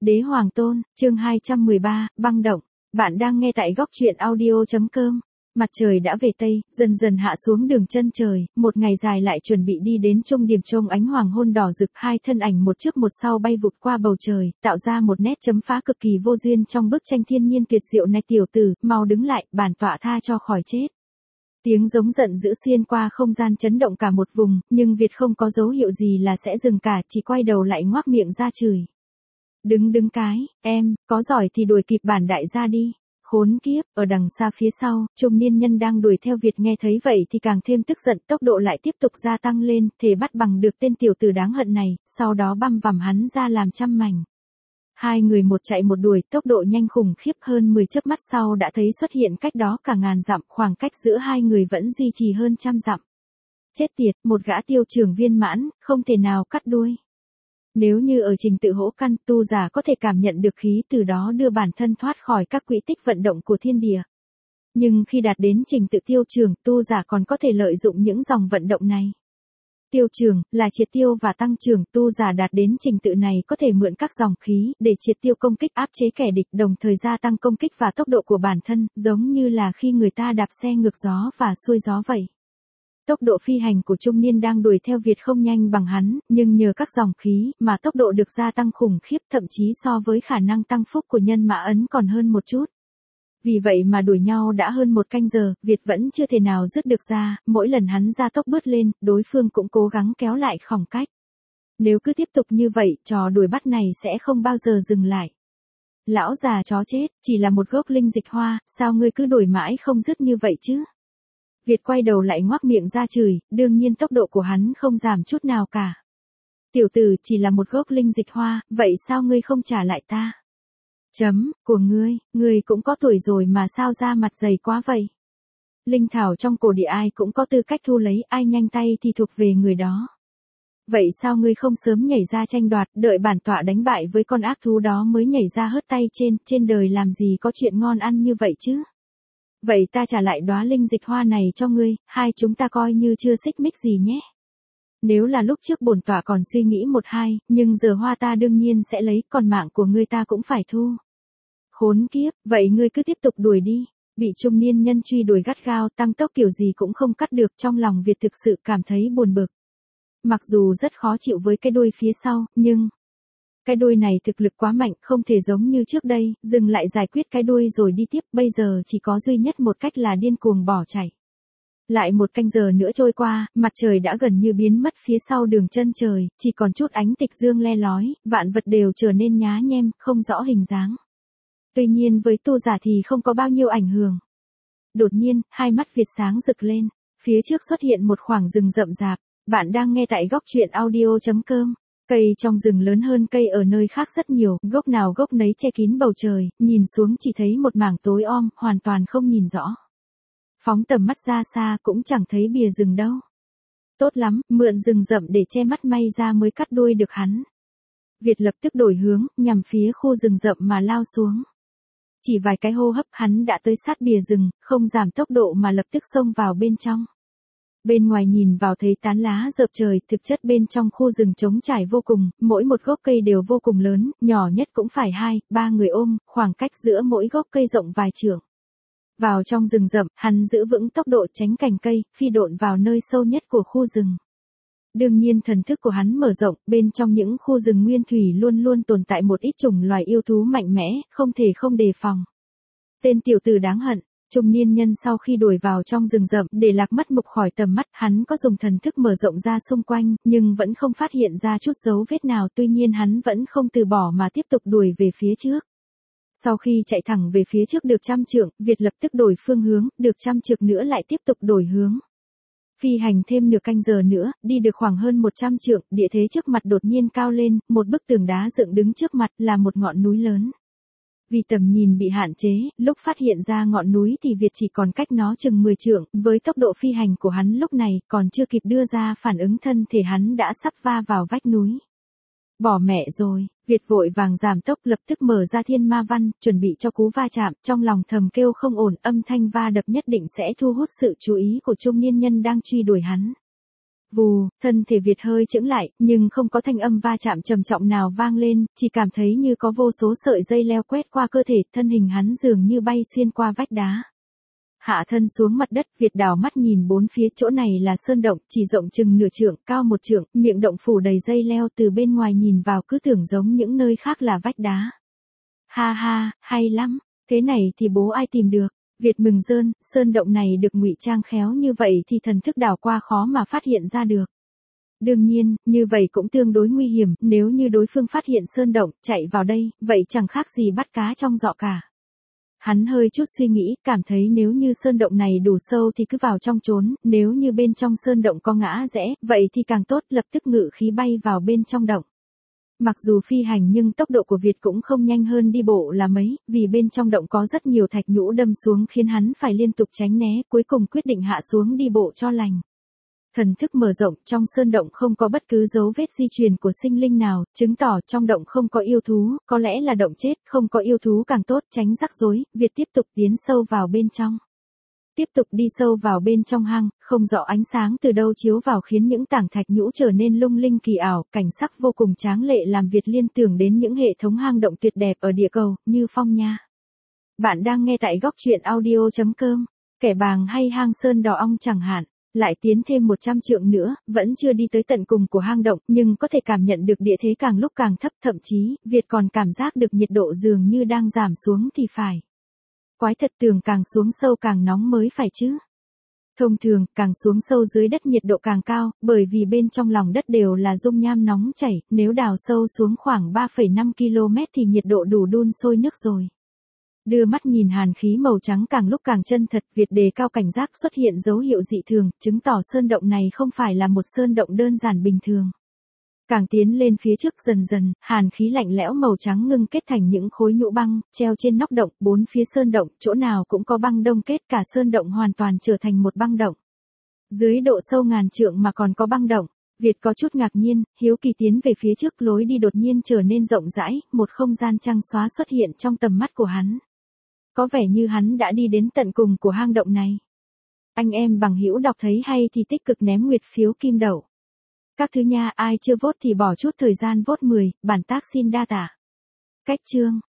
Đế Hoàng Tôn, chương 213, băng động. Bạn đang nghe tại góc truyện audio.com. Mặt trời đã về Tây, dần dần hạ xuống đường chân trời, một ngày dài lại chuẩn bị đi đến trung điểm trông ánh hoàng hôn đỏ rực, hai thân ảnh một trước một sau bay vụt qua bầu trời, tạo ra một nét chấm phá cực kỳ vô duyên trong bức tranh thiên nhiên tuyệt diệu này. Tiểu tử, mau đứng lại, bản tọa tha cho khỏi chết. Tiếng giống giận dữ xuyên qua không gian chấn động cả một vùng, nhưng Việt không có dấu hiệu gì là sẽ dừng cả, chỉ quay đầu lại ngoác miệng ra chửi. Đứng cái, em, có giỏi thì đuổi kịp bản đại gia đi. Khốn kiếp, ở đằng xa phía sau, trung niên nhân đang đuổi theo Việt nghe thấy vậy thì càng thêm tức giận, tốc độ lại tiếp tục gia tăng lên, thể bắt bằng được tên tiểu tử đáng hận này, sau đó băm vằm hắn ra làm trăm mảnh. Hai người một chạy một đuổi, tốc độ nhanh khủng khiếp, hơn 10 chớp mắt sau đã thấy xuất hiện cách đó cả ngàn dặm, khoảng cách giữa hai người vẫn duy trì hơn trăm dặm. Chết tiệt, một gã tiêu trưởng viên mãn, không thể nào cắt đuôi. Nếu như ở trình tự hỗ căn, tu giả có thể cảm nhận được khí từ đó đưa bản thân thoát khỏi các quỹ tích vận động của thiên địa. Nhưng khi đạt đến trình tự tiêu trường, tu giả còn có thể lợi dụng những dòng vận động này. Tiêu trường, là triệt tiêu và tăng trưởng, tu giả đạt đến trình tự này có thể mượn các dòng khí, để triệt tiêu công kích áp chế kẻ địch, đồng thời gia tăng công kích và tốc độ của bản thân, giống như là khi người ta đạp xe ngược gió và xuôi gió vậy. Tốc độ phi hành của trung niên đang đuổi theo Việt không nhanh bằng hắn, nhưng nhờ các dòng khí, mà tốc độ được gia tăng khủng khiếp, thậm chí so với khả năng tăng phúc của nhân mã ấn còn hơn một chút. Vì vậy mà đuổi nhau đã hơn một canh giờ, Việt vẫn chưa thể nào dứt được ra, mỗi lần hắn ra tốc bứt lên, đối phương cũng cố gắng kéo lại khoảng cách. Nếu cứ tiếp tục như vậy, trò đuổi bắt này sẽ không bao giờ dừng lại. Lão già chó chết, chỉ là một gốc linh dịch hoa, sao ngươi cứ đuổi mãi không dứt như vậy chứ? Việt quay đầu lại ngoác miệng ra chửi, đương nhiên tốc độ của hắn không giảm chút nào cả. Tiểu tử, chỉ là một gốc linh dịch hoa, vậy sao ngươi không trả lại ta? Của ngươi cũng có tuổi rồi mà sao da mặt dày quá vậy? Linh thảo trong cổ địa ai cũng có tư cách thu lấy, ai nhanh tay thì thuộc về người đó. Vậy sao ngươi không sớm nhảy ra tranh đoạt, đợi bản tọa đánh bại với con ác thú đó mới nhảy ra hớt tay trên đời làm gì có chuyện ngon ăn như vậy chứ? Vậy ta trả lại đóa linh dịch hoa này cho ngươi, hai chúng ta coi như chưa xích mích gì nhé. Nếu là lúc trước bổn tọa còn suy nghĩ một hai, nhưng giờ hoa ta đương nhiên sẽ lấy, còn mạng của ngươi ta cũng phải thu. Khốn kiếp, vậy ngươi cứ tiếp tục đuổi đi. Bị trung niên nhân truy đuổi gắt gao, tăng tốc kiểu gì cũng không cắt được, trong lòng Việt thực sự cảm thấy buồn bực. Mặc dù rất khó chịu với cái đuôi phía sau, nhưng cái đuôi này thực lực quá mạnh, không thể giống như trước đây, dừng lại giải quyết cái đuôi rồi đi tiếp, bây giờ chỉ có duy nhất một cách là điên cuồng bỏ chạy. Lại một canh giờ nữa trôi qua, mặt trời đã gần như biến mất phía sau đường chân trời, chỉ còn chút ánh tịch dương le lói, vạn vật đều trở nên nhá nhem, không rõ hình dáng. Tuy nhiên với tu giả thì không có bao nhiêu ảnh hưởng. Đột nhiên, hai mắt Việt sáng rực lên, phía trước xuất hiện một khoảng rừng rậm rạp, bạn đang nghe tại góc truyện audio.com. Cây trong rừng lớn hơn cây ở nơi khác rất nhiều, gốc nào gốc nấy che kín bầu trời, nhìn xuống chỉ thấy một mảng tối om, hoàn toàn không nhìn rõ. Phóng tầm mắt ra xa cũng chẳng thấy bìa rừng đâu. Tốt lắm, mượn rừng rậm để che mắt may ra mới cắt đuôi được hắn. Việt lập tức đổi hướng, nhằm phía khu rừng rậm mà lao xuống. Chỉ vài cái hô hấp hắn đã tới sát bìa rừng, không giảm tốc độ mà lập tức xông vào bên trong. Bên ngoài nhìn vào thấy tán lá rợp trời, thực chất bên trong khu rừng trống trải vô cùng, mỗi một gốc cây đều vô cùng lớn, nhỏ nhất cũng phải 2-3 người ôm, khoảng cách giữa mỗi gốc cây rộng vài trượng. Vào trong rừng rậm, hắn giữ vững tốc độ tránh cành cây, phi độn vào nơi sâu nhất của khu rừng. Đương nhiên thần thức của hắn mở rộng, bên trong những khu rừng nguyên thủy luôn luôn tồn tại một ít chủng loài yêu thú mạnh mẽ, không thể không đề phòng. Tên tiểu tử đáng hận. Trung niên nhân sau khi đuổi vào trong rừng rậm để lạc mất mục khỏi tầm mắt, hắn có dùng thần thức mở rộng ra xung quanh, nhưng vẫn không phát hiện ra chút dấu vết nào, tuy nhiên hắn vẫn không từ bỏ mà tiếp tục đuổi về phía trước. Sau khi chạy thẳng về phía trước được 100 trượng, Việt lập tức đổi phương hướng, được 100 trượng nữa lại tiếp tục đổi hướng. Phi hành thêm nửa canh giờ nữa, đi được khoảng hơn 100 trượng, địa thế trước mặt đột nhiên cao lên, một bức tường đá dựng đứng trước mặt là một ngọn núi lớn. Vì tầm nhìn bị hạn chế, lúc phát hiện ra ngọn núi thì Việt chỉ còn cách nó chừng 10 trượng, với tốc độ phi hành của hắn lúc này, còn chưa kịp đưa ra phản ứng thân thể hắn đã sắp va vào vách núi. Bỏ mẹ rồi, Việt vội vàng giảm tốc lập tức mở ra thiên ma văn, chuẩn bị cho cú va chạm, trong lòng thầm kêu không ổn, âm thanh va đập nhất định sẽ thu hút sự chú ý của trung niên nhân đang truy đuổi hắn. Vù, thân thể Việt hơi chững lại, nhưng không có thanh âm va chạm trầm trọng nào vang lên, chỉ cảm thấy như có vô số sợi dây leo quét qua cơ thể, thân hình hắn dường như bay xuyên qua vách đá. Hạ thân xuống mặt đất, Việt đảo mắt nhìn bốn phía, chỗ này là sơn động, chỉ rộng chừng nửa trượng, cao một trượng, miệng động phủ đầy dây leo, từ bên ngoài nhìn vào cứ tưởng giống những nơi khác là vách đá. Ha ha, hay lắm, thế này thì bố ai tìm được. Việt mừng rơn, sơn động này được ngụy trang khéo như vậy thì thần thức đảo qua khó mà phát hiện ra được. Đương nhiên, như vậy cũng tương đối nguy hiểm, nếu như đối phương phát hiện sơn động, chạy vào đây, vậy chẳng khác gì bắt cá trong giỏ cả. Hắn hơi chút suy nghĩ, cảm thấy nếu như sơn động này đủ sâu thì cứ vào trong trốn, nếu như bên trong sơn động có ngã rẽ, vậy thì càng tốt, lập tức ngự khí bay vào bên trong động. Mặc dù phi hành nhưng tốc độ của Việt cũng không nhanh hơn đi bộ là mấy, vì bên trong động có rất nhiều thạch nhũ đâm xuống khiến hắn phải liên tục tránh né, cuối cùng quyết định hạ xuống đi bộ cho lành. Thần thức mở rộng, trong sơn động không có bất cứ dấu vết di truyền của sinh linh nào, chứng tỏ trong động không có yêu thú, có lẽ là động chết, không có yêu thú càng tốt, tránh rắc rối, Việt tiếp tục tiến sâu vào bên trong. Tiếp tục đi sâu vào bên trong hang, không rõ ánh sáng từ đâu chiếu vào khiến những tảng thạch nhũ trở nên lung linh kỳ ảo, cảnh sắc vô cùng tráng lệ làm Việt liên tưởng đến những hệ thống hang động tuyệt đẹp ở địa cầu, như Phong Nha. Bạn đang nghe tại góc truyện audio.com, Kẻ Bàng hay hang Sơn Đỏ Ong chẳng hạn. Lại tiến thêm 100 trượng nữa, vẫn chưa đi tới tận cùng của hang động, nhưng có thể cảm nhận được địa thế càng lúc càng thấp, thậm chí, Việt còn cảm giác được nhiệt độ dường như đang giảm xuống thì phải. Quái thật, tưởng càng xuống sâu càng nóng mới phải chứ. Thông thường, càng xuống sâu dưới đất nhiệt độ càng cao, bởi vì bên trong lòng đất đều là dung nham nóng chảy, nếu đào sâu xuống khoảng 3,5 km thì nhiệt độ đủ đun sôi nước rồi. Đưa mắt nhìn hàn khí màu trắng càng lúc càng chân thật, Việt đề cao cảnh giác, xuất hiện dấu hiệu dị thường, chứng tỏ sơn động này không phải là một sơn động đơn giản bình thường. Càng tiến lên phía trước dần dần, hàn khí lạnh lẽo màu trắng ngưng kết thành những khối nhũ băng, treo trên nóc động, bốn phía sơn động, chỗ nào cũng có băng đông kết, cả sơn động hoàn toàn trở thành một băng động. Dưới độ sâu ngàn trượng mà còn có băng động, Việt có chút ngạc nhiên, hiếu kỳ tiến về phía trước, lối đi đột nhiên trở nên rộng rãi, một không gian trắng xóa xuất hiện trong tầm mắt của hắn. Có vẻ như hắn đã đi đến tận cùng của hang động này. Anh em bằng hữu đọc thấy hay thì tích cực ném nguyệt phiếu kim đậu. Các thứ nha, ai chưa vote thì bỏ chút thời gian vote 10, bản tác xin đa tả. Cách chương